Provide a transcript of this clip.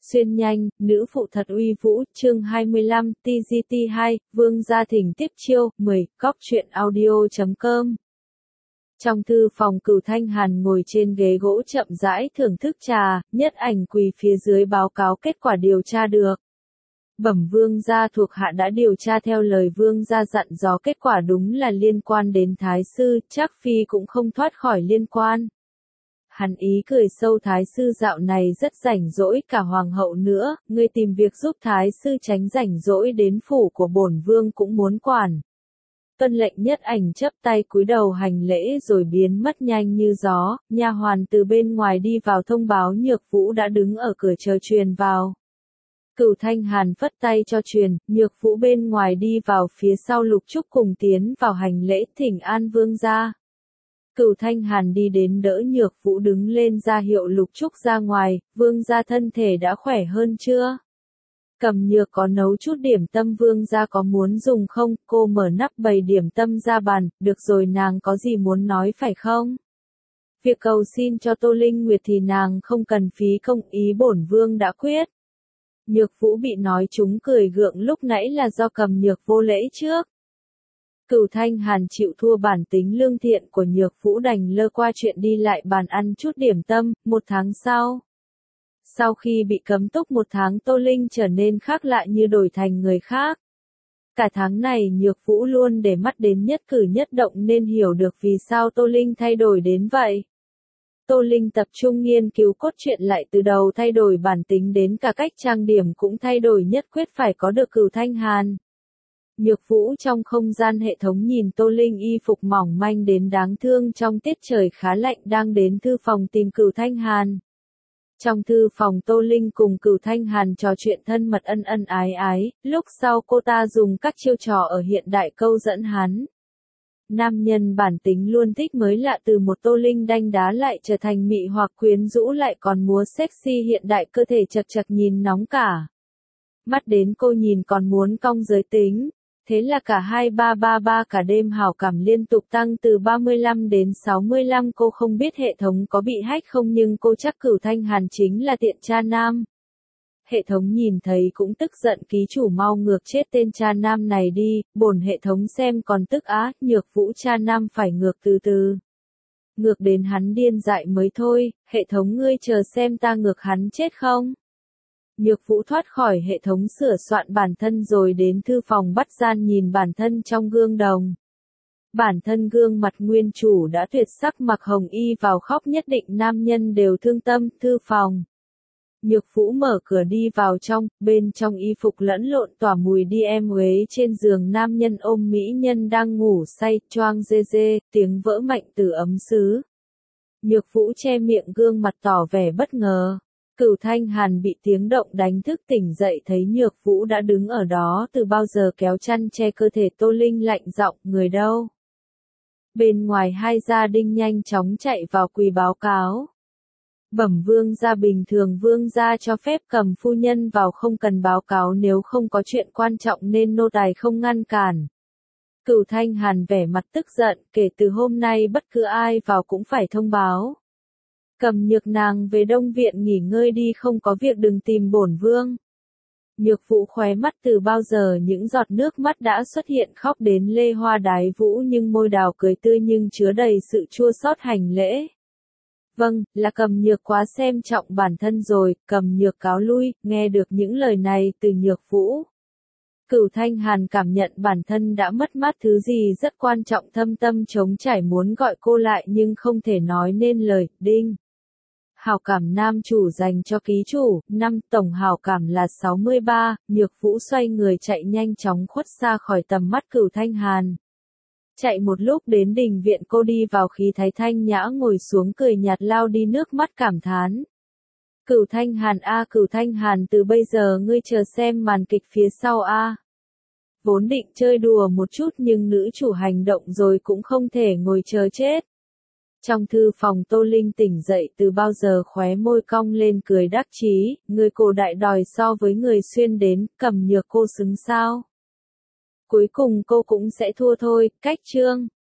Xuyên nhanh, nữ phụ thật uy vũ, chương 25, TGT2, Vương gia thỉnh tiếp chiêu, 10, cóc truyện audio.com. Trong thư phòng Cửu Thanh Hàn ngồi trên ghế gỗ chậm rãi thưởng thức trà, Nhất Ảnh quỳ phía dưới báo cáo kết quả điều tra được. Bẩm vương gia thuộc hạ đã điều tra theo lời vương gia dặn dò, kết quả đúng là liên quan đến thái sư, chắc phi cũng không thoát khỏi liên quan. Hắn ý cười sâu, thái sư dạo này rất rảnh rỗi, cả hoàng hậu nữa, ngươi tìm việc giúp thái sư tránh rảnh rỗi đến phủ của bổn vương cũng muốn quản. Tuân lệnh. Nhất Ảnh chắp tay cúi đầu hành lễ rồi biến mất nhanh như gió, nha hoàn từ bên ngoài đi vào thông báo Nhược Vũ đã đứng ở cửa chờ truyền vào. Cửu Thanh Hàn phất tay cho truyền, Nhược Vũ bên ngoài đi vào, phía sau Lục Trúc cùng tiến vào hành lễ thỉnh an vương gia. Cửu Thanh Hàn đi đến đỡ Nhược Vũ đứng lên ra hiệu Lục Trúc ra ngoài, vương gia thân thể đã khỏe hơn chưa? Cầm Nhược có nấu chút điểm tâm, vương gia có muốn dùng không? Cô mở nắp bày điểm tâm ra bàn, được rồi, nàng có gì muốn nói phải không? Việc cầu xin cho Tô Linh Nguyệt thì nàng không cần phí công, ý bổn vương đã quyết. Nhược Vũ bị nói trúng cười gượng, lúc nãy là do Cầm Nhược vô lễ trước. Cửu Thanh Hàn chịu thua bản tính lương thiện của Nhược Vũ, đành lơ qua chuyện đi lại bàn ăn chút điểm tâm. 1 tháng sau. Sau khi bị cấm túc 1 tháng, Tô Linh trở nên khác lạ như đổi thành người khác. Cả tháng này Nhược Vũ luôn để mắt đến nhất cử nhất động nên hiểu được vì sao Tô Linh thay đổi đến vậy. Tô Linh tập trung nghiên cứu cốt truyện lại từ đầu, thay đổi bản tính đến cả cách trang điểm cũng thay đổi, nhất quyết phải có được Cửu Thanh Hàn. Nhược Vũ trong không gian hệ thống nhìn Tô Linh y phục mỏng manh đến đáng thương trong tiết trời khá lạnh đang đến thư phòng tìm Cửu Thanh Hàn. Trong thư phòng Tô Linh cùng Cửu Thanh Hàn trò chuyện thân mật ân ân ái ái, lúc sau cô ta dùng các chiêu trò ở hiện đại câu dẫn hắn. Nam nhân bản tính luôn thích mới lạ, từ một Tô Linh đanh đá lại trở thành mị hoặc quyến rũ, lại còn múa sexy hiện đại, cơ thể chật chật nhìn nóng cả. Mắt đến cô nhìn còn muốn cong giới tính. Thế là cả 2333 cả đêm hảo cảm liên tục tăng từ 35 đến 65, cô không biết hệ thống có bị hack không nhưng cô chắc Cửu Thanh Hàn chính là tiện cha nam. Hệ thống nhìn thấy cũng tức giận, ký chủ mau ngược chết tên cha nam này đi, bổn hệ thống xem còn tức á. Nhược Vũ cha nam phải ngược từ từ. Ngược đến hắn điên dại mới thôi, hệ thống ngươi chờ xem ta ngược hắn chết không. Nhược Vũ thoát khỏi hệ thống sửa soạn bản thân rồi đến thư phòng bắt gian nhìn bản thân trong gương đồng. Bản thân gương mặt nguyên chủ đã tuyệt sắc, mặc hồng y vào khóc, nhất định nam nhân đều thương tâm. Thư phòng. Nhược Vũ mở cửa đi vào trong, bên trong y phục lẫn lộn tỏa mùi đi em uế, trên giường nam nhân ôm mỹ nhân đang ngủ say, choang dê dê, tiếng vỡ mạnh từ ấm sứ. Nhược Vũ che miệng gương mặt tỏ vẻ bất ngờ. Cửu Thanh Hàn bị tiếng động đánh thức tỉnh dậy, thấy Nhược Vũ đã đứng ở đó từ bao giờ, kéo chăn che cơ thể. Tô Linh lạnh giọng, người đâu? Bên ngoài hai gia đình nhanh chóng chạy vào quỳ báo cáo. Bẩm vương gia, bình thường vương gia cho phép Cầm phu nhân vào không cần báo cáo, nếu không có chuyện quan trọng nên nô tài không ngăn cản. Cửu Thanh Hàn vẻ mặt tức giận, kể từ hôm nay bất cứ ai vào cũng phải thông báo. Cầm Nhược nàng về Đông Viện nghỉ ngơi đi, không có việc đừng tìm bổn vương. Nhược Vũ khóe mắt từ bao giờ những giọt nước mắt đã xuất hiện, khóc đến lê hoa đái vũ, nhưng môi đào cười tươi nhưng chứa đầy sự chua xót, hành lễ. Vâng, là Cầm Nhược quá xem trọng bản thân rồi. Cầm Nhược cáo lui. Nghe được những lời này từ Nhược Vũ, Cửu Thanh Hàn cảm nhận bản thân đã mất mát thứ gì rất quan trọng, thâm tâm trống trải muốn gọi cô lại nhưng không thể nói nên lời. Đinh. Hảo cảm nam chủ dành cho ký chủ, 5, tổng hảo cảm là 63, Nhược Vũ xoay người chạy nhanh chóng khuất xa khỏi tầm mắt Cửu Thanh Hàn. Chạy một lúc đến đình viện, cô đi vào khí thái thanh nhã ngồi xuống cười nhạt lao đi nước mắt cảm thán. Cửu Thanh Hàn a, Cửu Thanh Hàn, từ bây giờ ngươi chờ xem màn kịch phía sau a. Vốn định chơi đùa một chút nhưng nữ chủ hành động rồi cũng không thể ngồi chờ chết. Trong thư phòng Tô Linh tỉnh dậy từ bao giờ, khóe môi cong lên cười đắc chí, người cổ đại đòi so với người xuyên đến, Cầm Nhược cô xứng sao? Cuối cùng cô cũng sẽ thua thôi. Cách chương